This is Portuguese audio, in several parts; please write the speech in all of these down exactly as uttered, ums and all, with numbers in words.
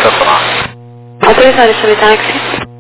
estacionar. Autorizado a subir táxi.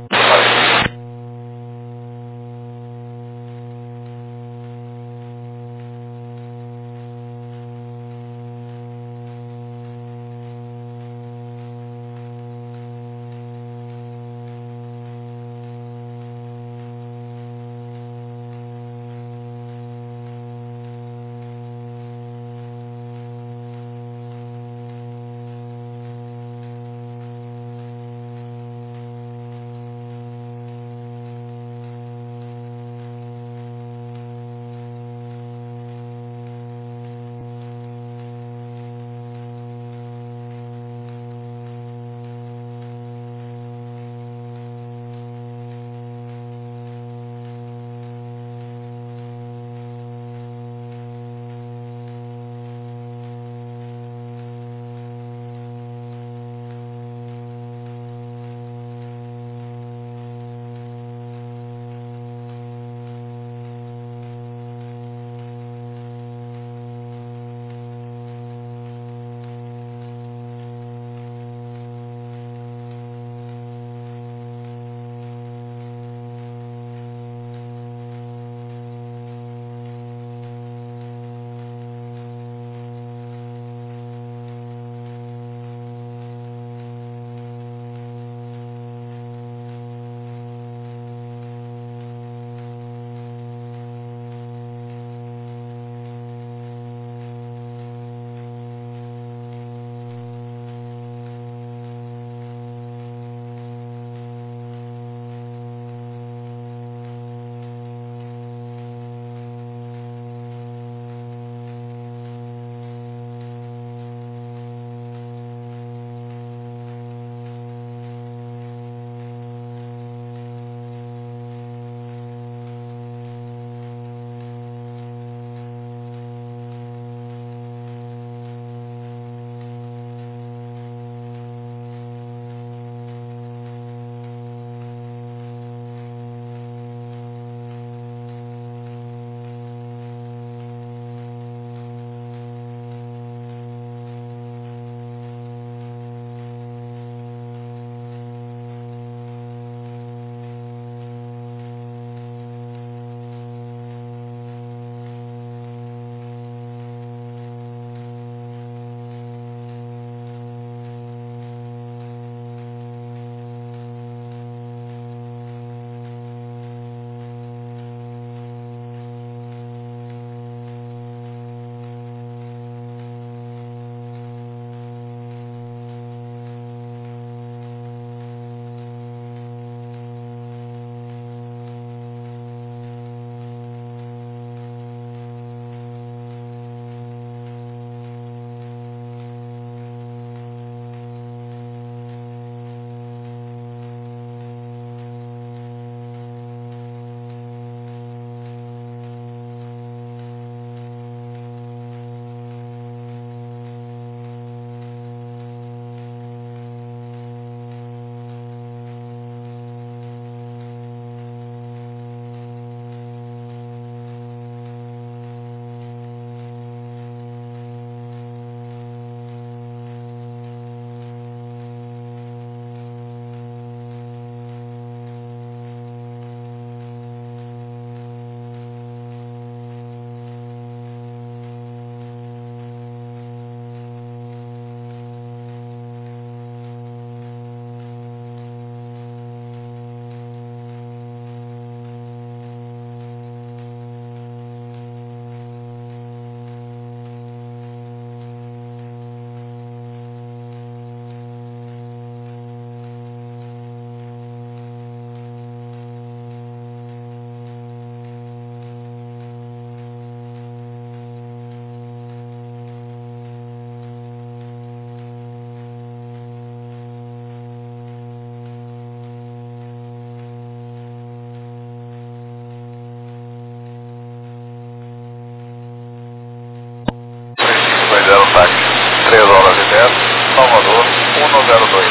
três horas e dez, Salvador, um zero dois.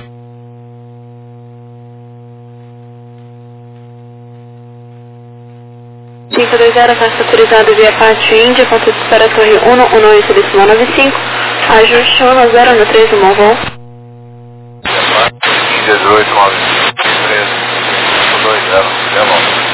cinco dois zero, faixa autorizado via Pátio Índia, ponto de espera Torre um um oito, decimal nove cinco, ajuste um zero no três, um voo. dois oito nove três cinco dois zero zero.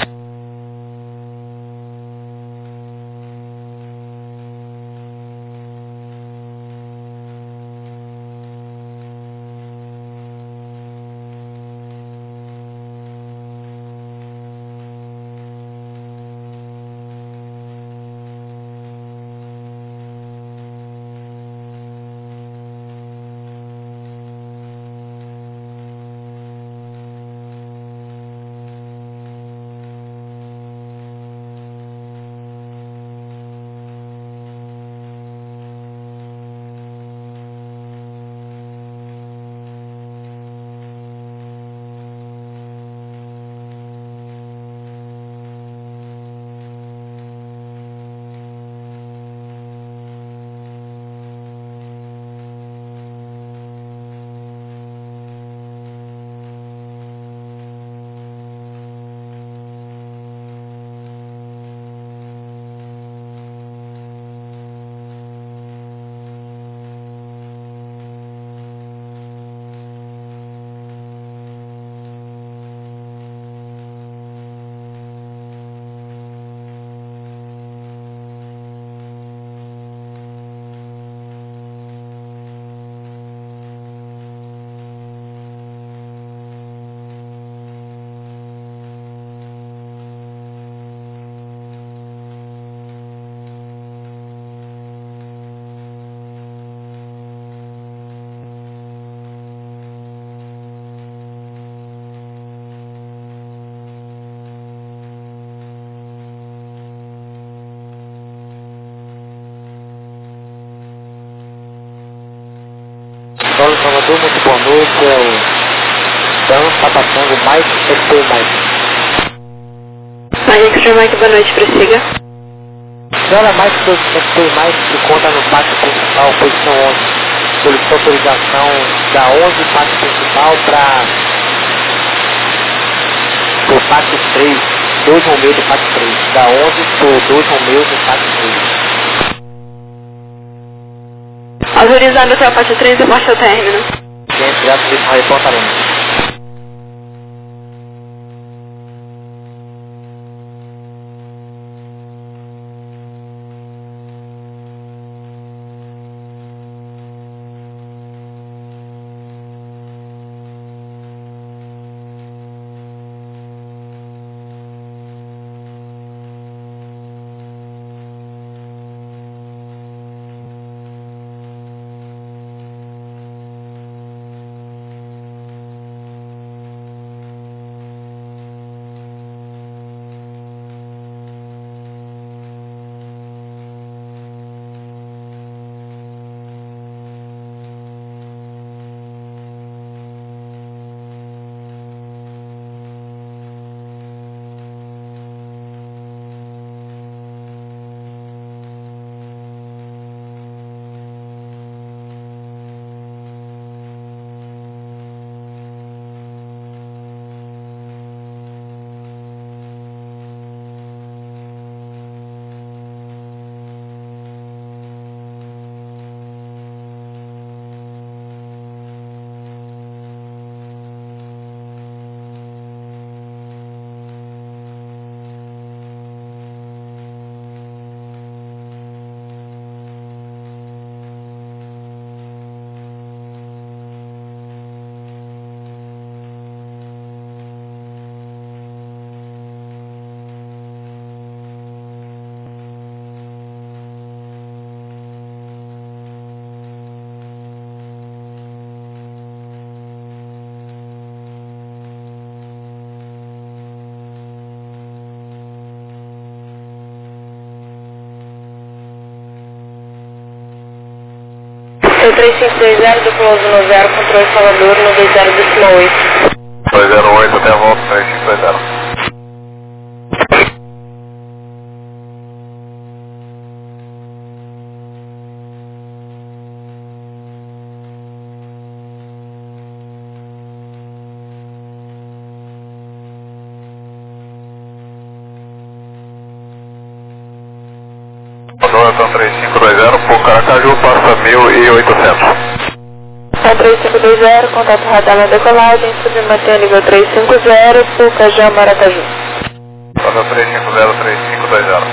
Solo Salvador, muito boa noite, é o Dan Tabatango Mike, X P Mike. Mike, X Mike, boa noite, prossiga. Senhora Mike, X P Mike, que conta no pátio principal, posição onze. Solicitou autorização da onze pátio principal para o pátio três, dois Romeu do pátio três. Da onze por dois Romeu do pátio três. Autorizado até o pátio três e marcha ao término. Gente, graças a Deus, reportaremos. três cinco dois zero, do Close no zero, controle Salvador, no dois zero decimal oito. dois zero oito até a volta, três cinco dois zero. Salvador, três cinco dois zero, por Caracaju, passa mil e oitocentos. três cinco dois zero, contato radar na decolagem, submanter nível três cinco zero, Pucajá, Maracaju. Hotel três cinco zero, três cinco dois zero.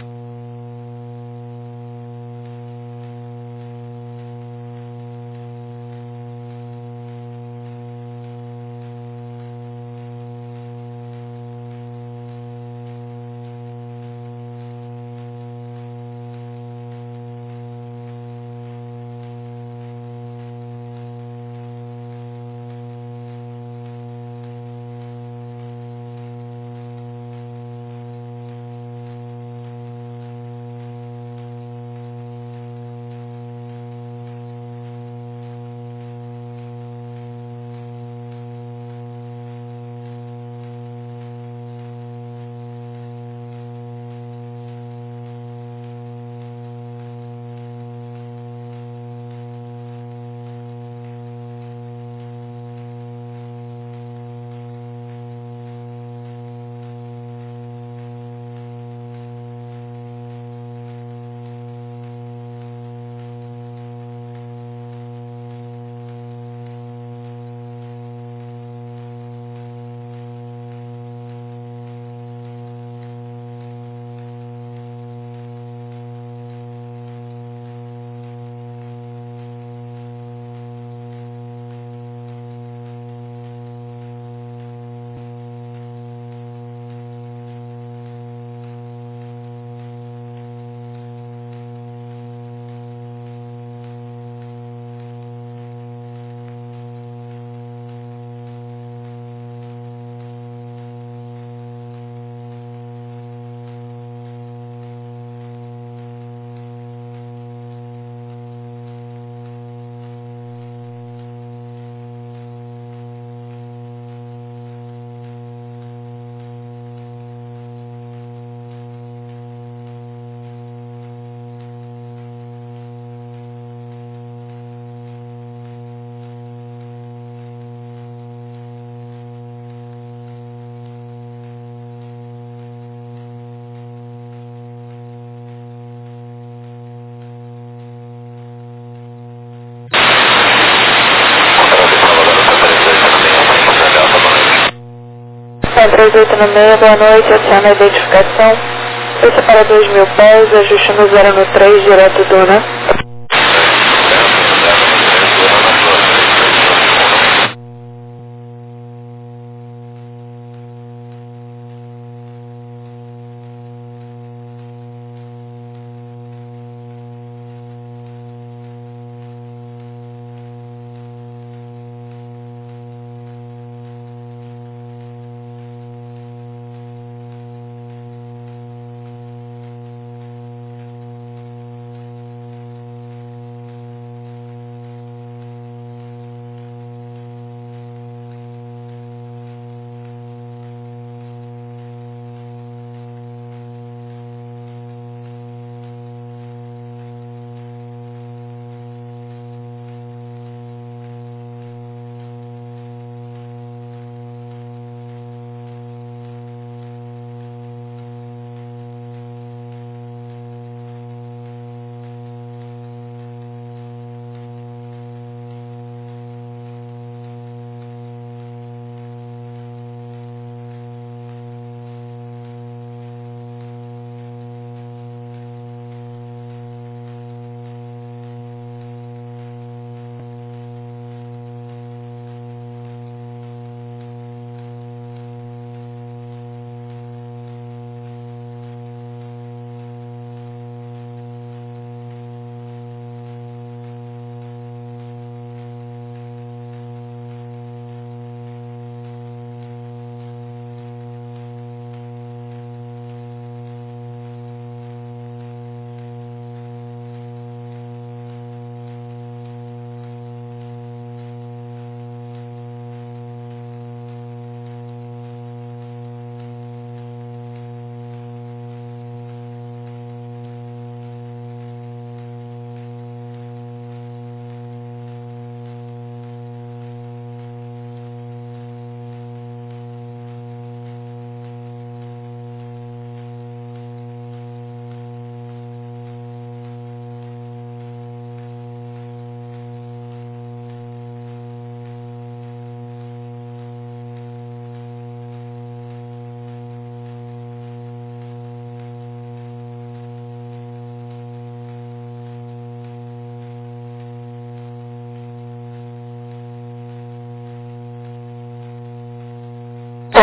três oito seis, boa noite, adiciona a identificação. Esse é para dois mil pés, ajuste no zero no três, direto Duna.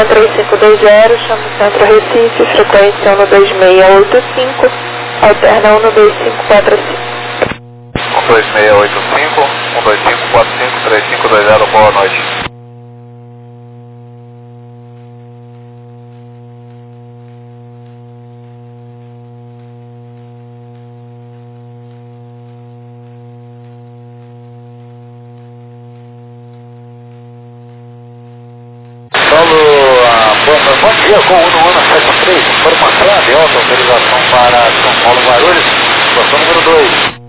três cinco dois zero, chama o Centro Recife, frequência um dois seis oito cinco, alterna um dois cinco quatro cinco. um dois seis oito cinco, um dois cinco quatro cinco, três cinco dois zero, boa noite. Bom dia, com o Uno sete três, informação de alta, autorização para São Paulo Guarulhos, situação número dois.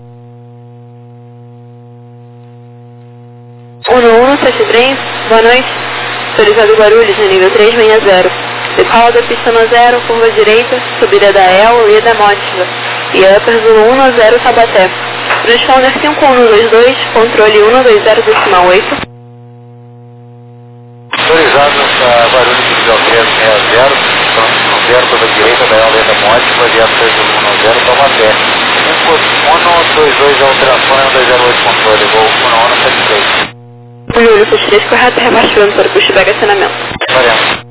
Uno um sete três, boa noite. Autorizado Guarulhos, no nível trezentos e sessenta. Decola da pista no zero, curva direita, subida da El e da Mótiva. E upper do um zero Tabaté. Transponder cinco um dois dois, controle um dois zero decimal oito. Autorizado para Guarulhos, nível trezentos e sessenta, no zero, curva direita da El e da Mótiva, via três um zero Tabaté. cinco um dois dois, alteração um dois zero oito, controle, voo um um sete três. Júlio, puxa três correto, rebaixando para o pushback acionamento. Variante.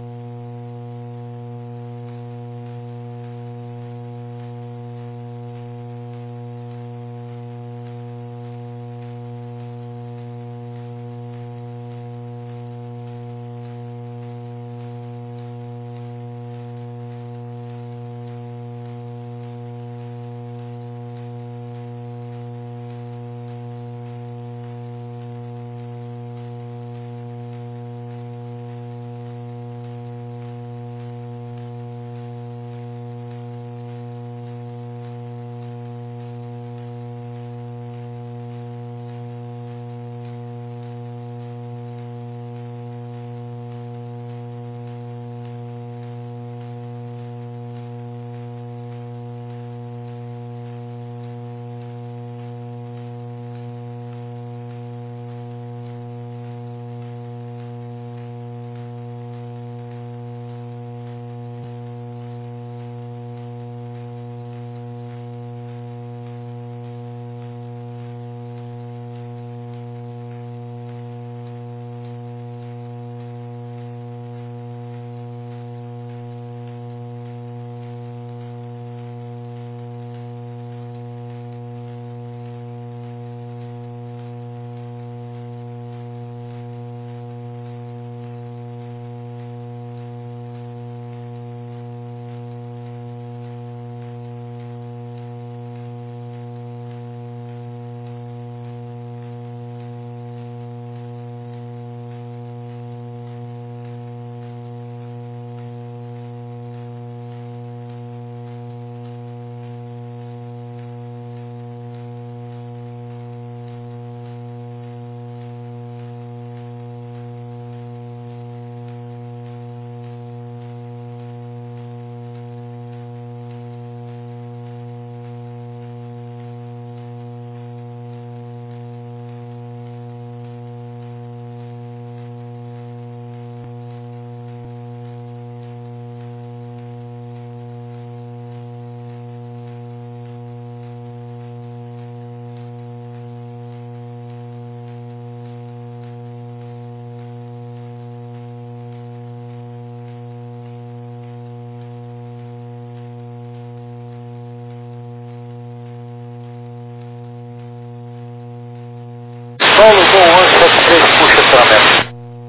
Solo com onze sete três, puxa acionamento.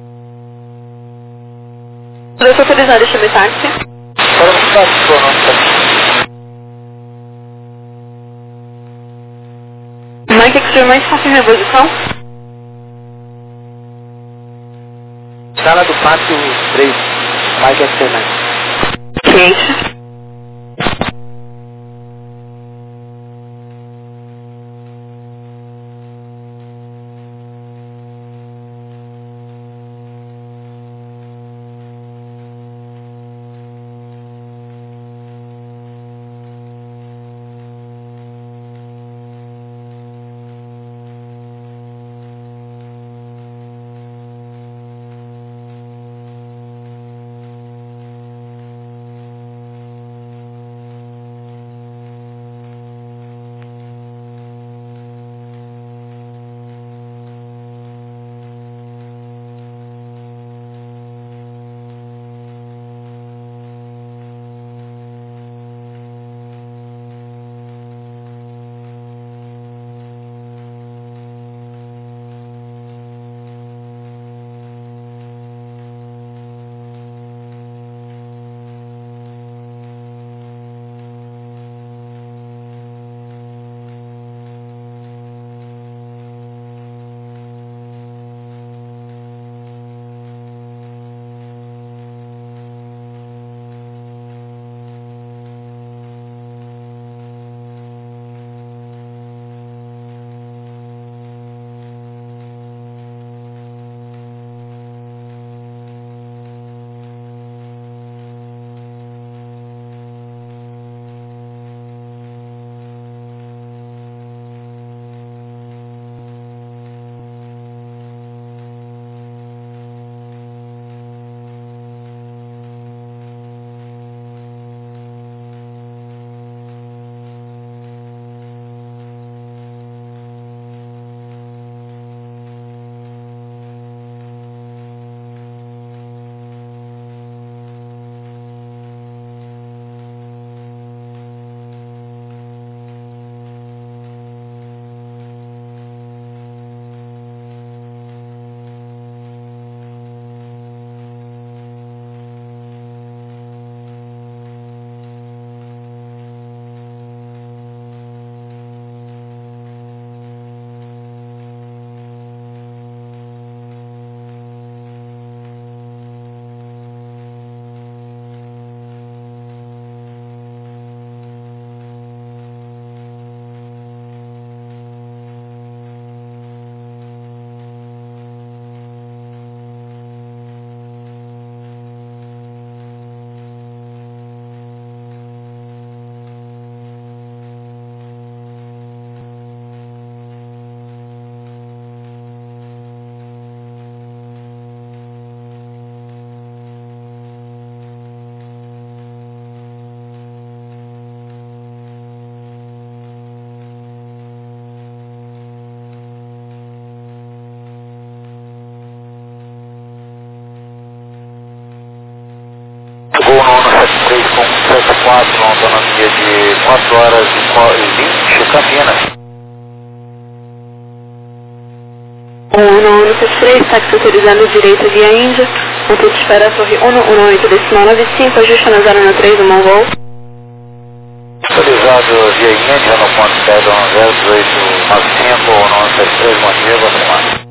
Dois autorizados, chame táxi. Para o táxi, com onze sete três. Mike Extreme, está em reposição? Sala do pátio três, Mike Extreme. Cliente. quatro, autonomia de quatro horas e vinte, Campinas. um um sete três, táxi autorizando direito via Índia, ponto de espera Torre um um oito, decimal nove cinco, ajuste na zero um três, um voo. Autorizado via Índia no ponto sede um zero dezoito nove cinco, um um sete três, bom dia, boa semana.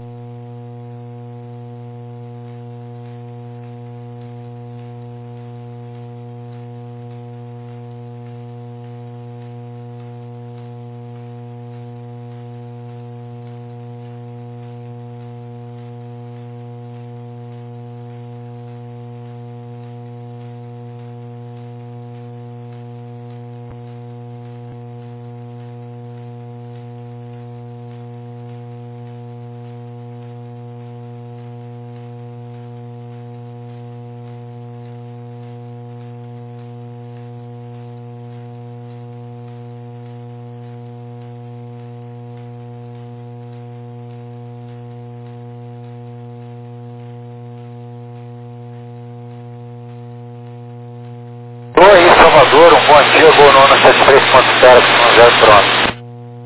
Oi, Salvador, um bom dia, voo no sete três ponto zero, um zero pronto.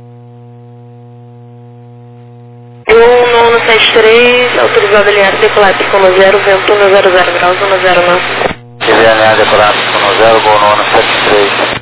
um um sete três, autorizado alinhado decolar picando zero, vento um zero zero graus, um zero nove. Ele é alinhado decolar picando zero, voo no sete três.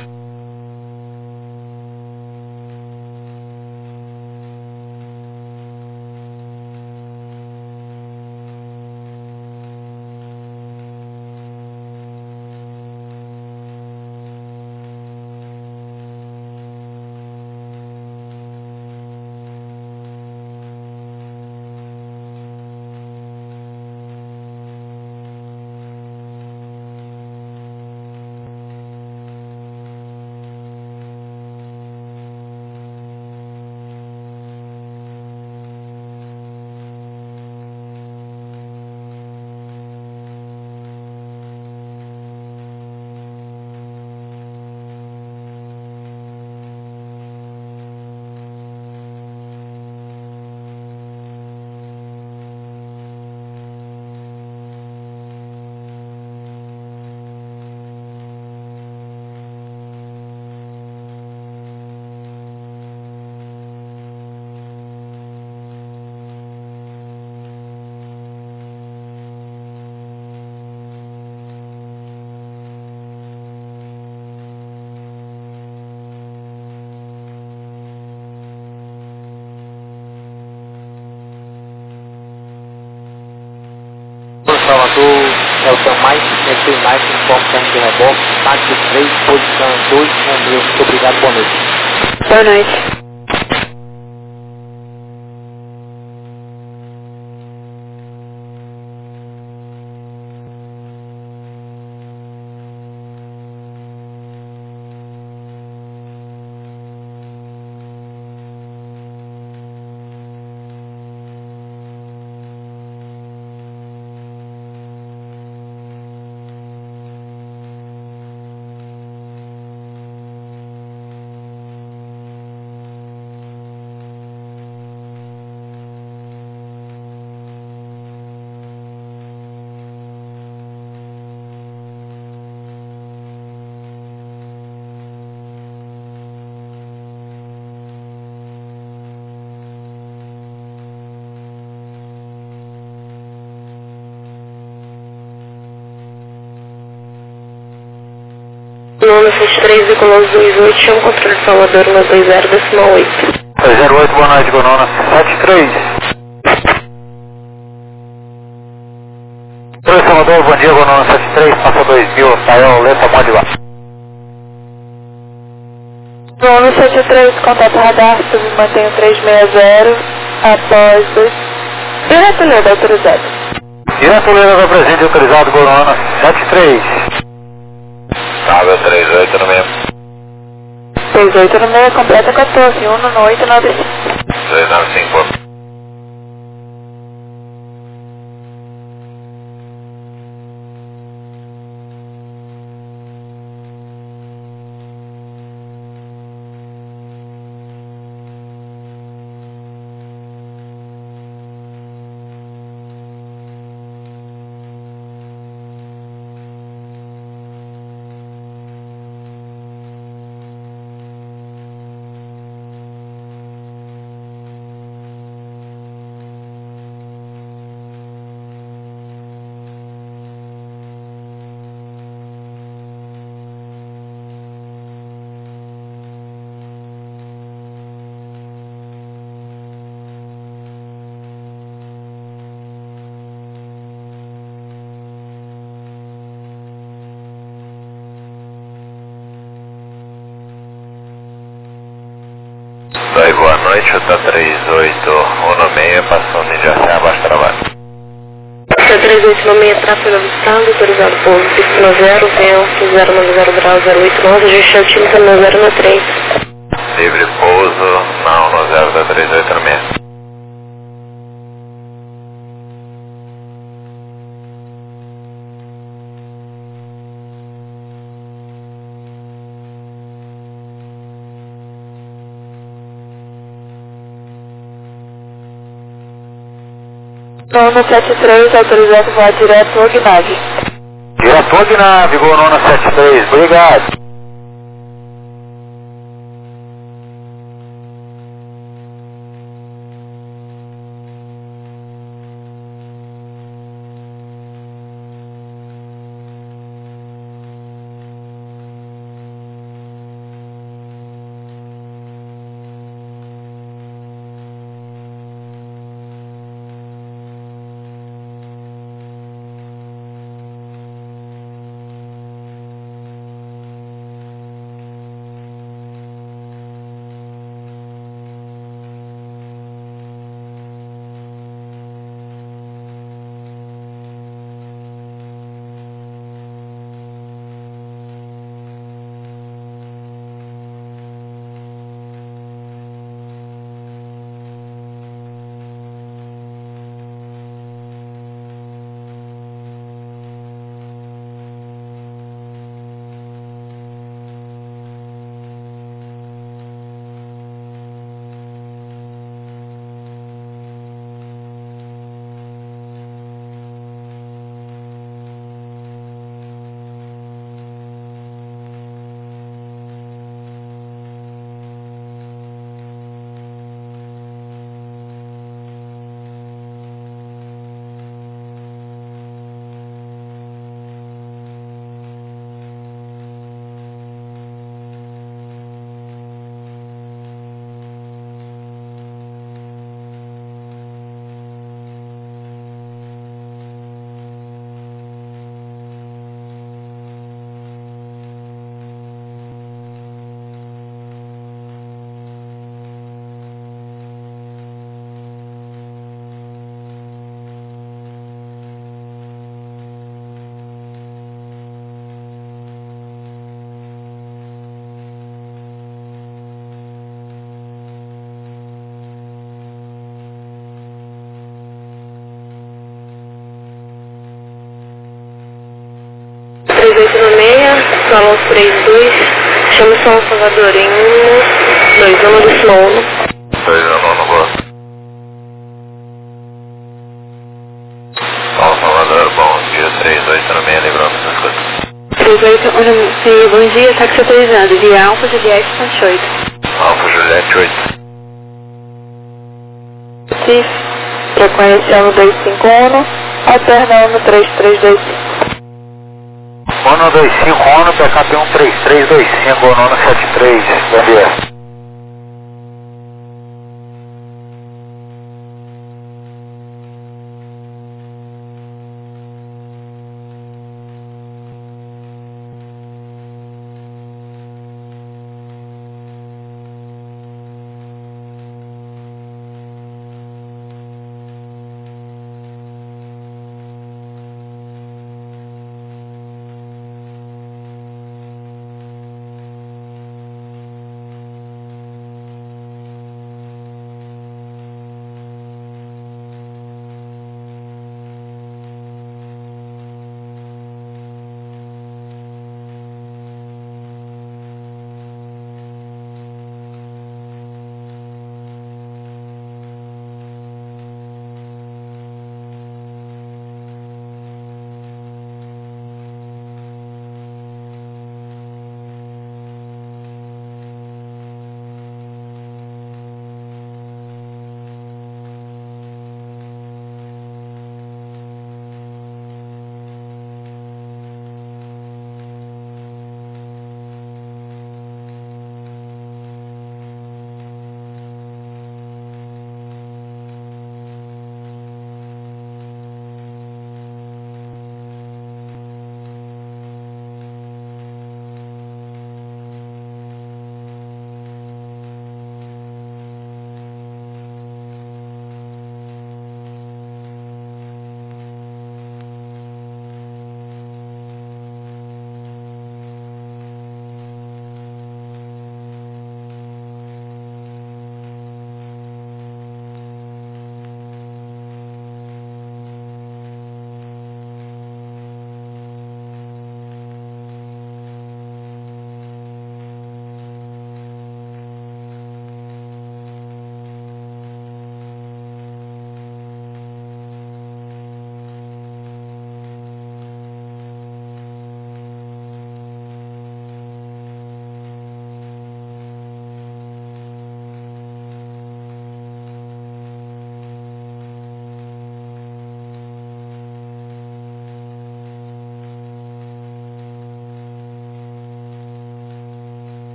Salvador, Elton Mais, F Mais, informe termo de reboque, táxi três, posição dois, um mil. Muito obrigado, boa noite. Boa noite. um sete três, decolou dois oito, chama o controle de Salvador, um dois zero, decimal oito. dois zero oito, boa noite, Gonona, sete três. Oi, Salvador, bom dia, Gonona, sete três, passa dois mil, Rafael, letra, pode ir lá. um sete três, contato radar, sub mantenho trezentos e sessenta, após dois. Direto Leda, autorizado. Direto Leda, presente, autorizado, Gonona, sete três. Sábado três oito no mesmo. três oito no meio, completa quatorze, um no oito nove cinco. três nove cinco. noite, o T A três oito um seis, passando em Jacé, abaixo trabalho. T três oito um seis, tráfego avistado, autorizado por pista no zero, vento zero nove zero grau zero oito onze, ajuste altímetro no zero no três. Livre pouso, não, no zero T três oito um seis. Nono sete três, autorizado voar direto ao Gnave. Direto ao Gnave, voo nono sete três, obrigado. três oito um seis, salão três dois, chama São Salvador em um, dois, um do Slow. dois um no boa. São Salvador, bom dia, três oito um seis, lembrando que escuta. três oito um seis, bom dia, táxi autorizado, via Alfa Juliette ponto oito. Alfa Juliette oito. C I F, frequência um dois cinco um, alterna um três três dois cinco. um dois cinco um, P K P um três três dois cinco, nono sete três, bom dia.